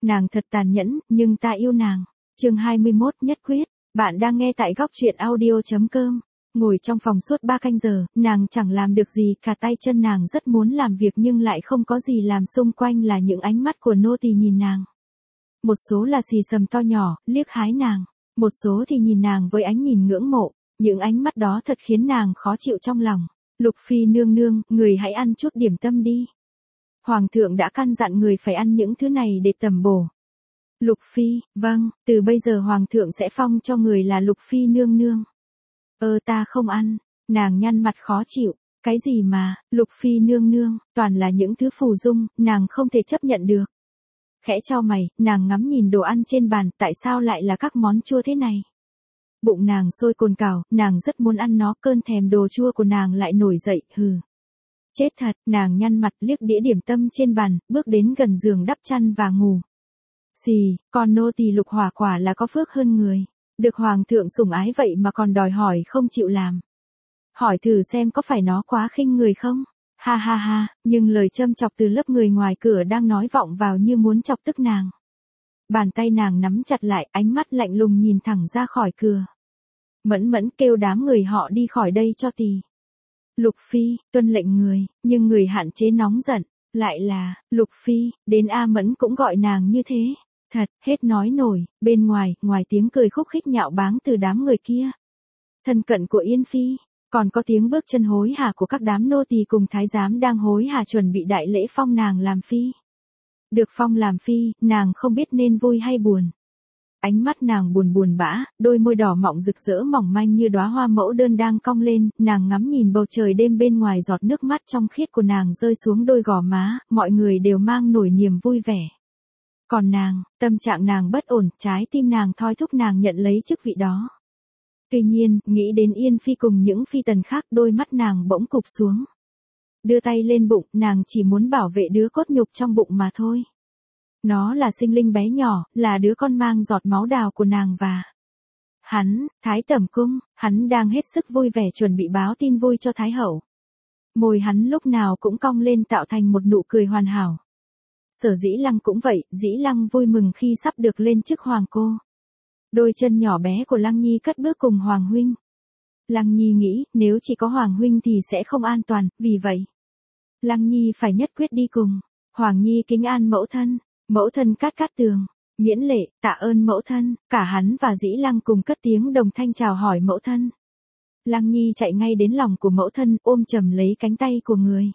Nàng thật tàn nhẫn, nhưng ta yêu nàng. Chương 21 nhất quyết. Bạn đang nghe tại góc truyện audio.com. Ngồi trong phòng suốt 3 canh giờ, nàng chẳng làm được gì cả, tay chân nàng rất muốn làm việc nhưng lại không có gì làm, xung quanh là những ánh mắt của nô tỳ nhìn nàng. Một số là xì xầm to nhỏ, liếc hái nàng. Một số thì nhìn nàng với ánh nhìn ngưỡng mộ. Những ánh mắt đó thật khiến nàng khó chịu trong lòng. Lục Phi nương nương, người hãy ăn chút điểm tâm đi. Hoàng thượng đã căn dặn người phải ăn những thứ này để tẩm bổ. Lục Phi, vâng, từ bây giờ Hoàng thượng sẽ phong cho người là Lục Phi nương nương. Ta không ăn. Nàng nhăn mặt khó chịu. Cái gì mà, Lục Phi nương nương, toàn là những thứ phù dung, nàng không thể chấp nhận được. Khẽ chau mày, nàng ngắm nhìn đồ ăn trên bàn, tại sao lại là các món chua thế này? Bụng nàng sôi cồn cào, nàng rất muốn ăn nó, cơn thèm đồ chua của nàng lại nổi dậy, hừ. Chết thật, nàng nhăn mặt liếc đĩa điểm tâm trên bàn, bước đến gần giường đắp chăn và ngủ. Xì, con nô tỳ Lục Hỏa quả là có phước hơn người. Được Hoàng thượng sủng ái vậy mà còn đòi hỏi không chịu làm. Hỏi thử xem có phải nó quá khinh người không? Ha ha ha, nhưng lời châm chọc từ lớp người ngoài cửa đang nói vọng vào như muốn chọc tức nàng. Bàn tay nàng nắm chặt lại, ánh mắt lạnh lùng nhìn thẳng ra khỏi cửa. Mẫn mẫn kêu đám người họ đi khỏi đây cho tì. Lục Phi, tuân lệnh người, nhưng người hạn chế nóng giận, lại là, Lục Phi, đến A Mẫn cũng gọi nàng như thế. Thật, hết nói nổi, bên ngoài, ngoài tiếng cười khúc khích nhạo báng từ đám người kia. Thân cận của Yên Phi, còn có tiếng bước chân hối hả của các đám nô tỳ cùng thái giám đang hối hả chuẩn bị đại lễ phong nàng làm phi. Được phong làm phi, nàng không biết nên vui hay buồn. Ánh mắt nàng buồn buồn bã, đôi môi đỏ mọng rực rỡ mỏng manh như đóa hoa mẫu đơn đang cong lên, nàng ngắm nhìn bầu trời đêm bên ngoài, giọt nước mắt trong khiết của nàng rơi xuống đôi gò má, mọi người đều mang nổi niềm vui vẻ. Còn nàng, tâm trạng nàng bất ổn, trái tim nàng thoi thúc nàng nhận lấy chức vị đó. Tuy nhiên, nghĩ đến Yên Phi cùng những phi tần khác, đôi mắt nàng bỗng cụp xuống. Đưa tay lên bụng, nàng chỉ muốn bảo vệ đứa cốt nhục trong bụng mà thôi. Nó là sinh linh bé nhỏ, là đứa con mang giọt máu đào của nàng và hắn, Thái Tẩm Cung, hắn đang hết sức vui vẻ chuẩn bị báo tin vui cho Thái Hậu. Môi hắn lúc nào cũng cong lên tạo thành một nụ cười hoàn hảo. Sở Dĩ Lăng cũng vậy, Dĩ Lăng vui mừng khi sắp được lên chức hoàng cô. Đôi chân nhỏ bé của Lăng Nhi cất bước cùng Hoàng huynh. Lăng Nhi nghĩ, nếu chỉ có Hoàng huynh thì sẽ không an toàn, vì vậy Lăng Nhi phải nhất quyết đi cùng. Hoàng Nhi kính an mẫu thân. Mẫu thân Cát Cát Tường, miễn lễ, tạ ơn mẫu thân. Cả hắn và Dĩ Lăng cùng cất tiếng đồng thanh chào hỏi mẫu thân. Lăng Nhi chạy ngay đến lòng của mẫu thân, ôm chầm lấy cánh tay của người.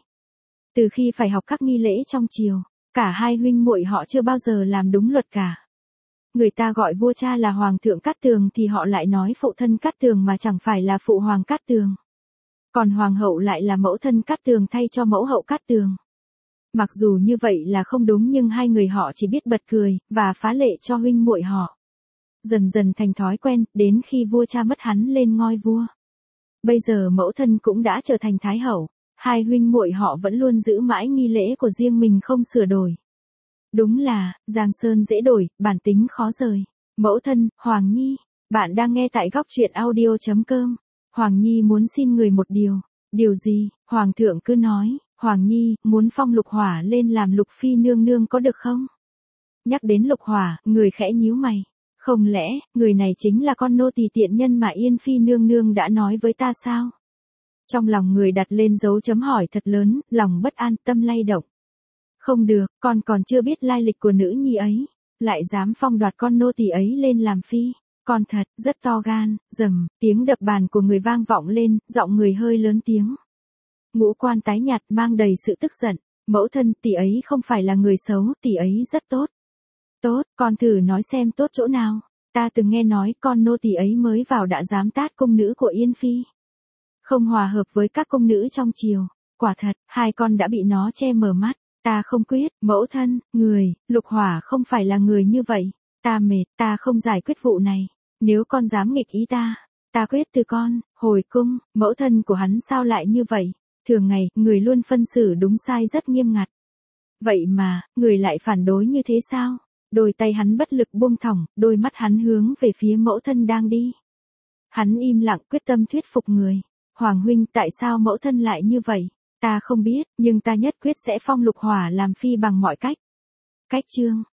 Từ khi phải học các nghi lễ trong triều, cả hai huynh muội họ chưa bao giờ làm đúng luật cả. Người ta gọi vua cha là Hoàng thượng Cát Tường thì họ lại nói phụ thân Cát Tường mà chẳng phải là phụ hoàng Cát Tường. Còn hoàng hậu lại là mẫu thân Cát Tường thay cho mẫu hậu Cát Tường. Mặc dù như vậy là không đúng nhưng hai người họ chỉ biết bật cười, và phá lệ cho huynh muội họ. Dần dần thành thói quen, đến khi vua cha mất hắn lên ngôi vua. Bây giờ mẫu thân cũng đã trở thành Thái Hậu, hai huynh muội họ vẫn luôn giữ mãi nghi lễ của riêng mình không sửa đổi. Đúng là, Giang Sơn dễ đổi, bản tính khó rời. Mẫu thân, Hoàng Nhi, bạn đang nghe tại góc truyện audio.com. Hoàng Nhi muốn xin người một điều. Điều gì? Hoàng thượng cứ nói. Hoàng Nhi, muốn phong Lục Hỏa lên làm Lục Phi nương nương có được không? Nhắc đến Lục Hỏa, người khẽ nhíu mày. Không lẽ, người này chính là con nô tỳ tiện nhân mà Yên Phi nương nương đã nói với ta sao? Trong lòng người đặt lên dấu chấm hỏi thật lớn, lòng bất an, tâm lay động. Không được, con còn chưa biết lai lịch của nữ nhi ấy. Lại dám phong đoạt con nô tỳ ấy lên làm phi. Con thật, rất to gan, rầm, tiếng đập bàn của người vang vọng lên, giọng người hơi lớn tiếng. Ngũ quan tái nhạt mang đầy sự tức giận. Mẫu thân, tỷ ấy không phải là người xấu, tỷ ấy rất tốt. Tốt, con thử nói xem tốt chỗ nào. Ta từng nghe nói con nô tỳ ấy mới vào đã dám tát cung nữ của Yên Phi. Không hòa hợp với các cung nữ trong triều. Quả thật, hai con đã bị nó che mờ mắt. Ta không quyết, mẫu thân, Lục Hỏa không phải là người như vậy. Ta mệt, ta không giải quyết vụ này. Nếu con dám nghịch ý ta quyết từ con. Hồi cung, mẫu thân của hắn sao lại như vậy? Thường ngày, người luôn phân xử đúng sai rất nghiêm ngặt. Vậy mà, người lại phản đối như thế sao? Đôi tay hắn bất lực buông thõng, đôi mắt hắn hướng về phía mẫu thân đang đi. Hắn im lặng quyết tâm thuyết phục người. Hoàng huynh, tại sao mẫu thân lại như vậy? Ta không biết, nhưng ta nhất quyết sẽ phong Lục Hỏa làm phi bằng mọi cách. Cách chương,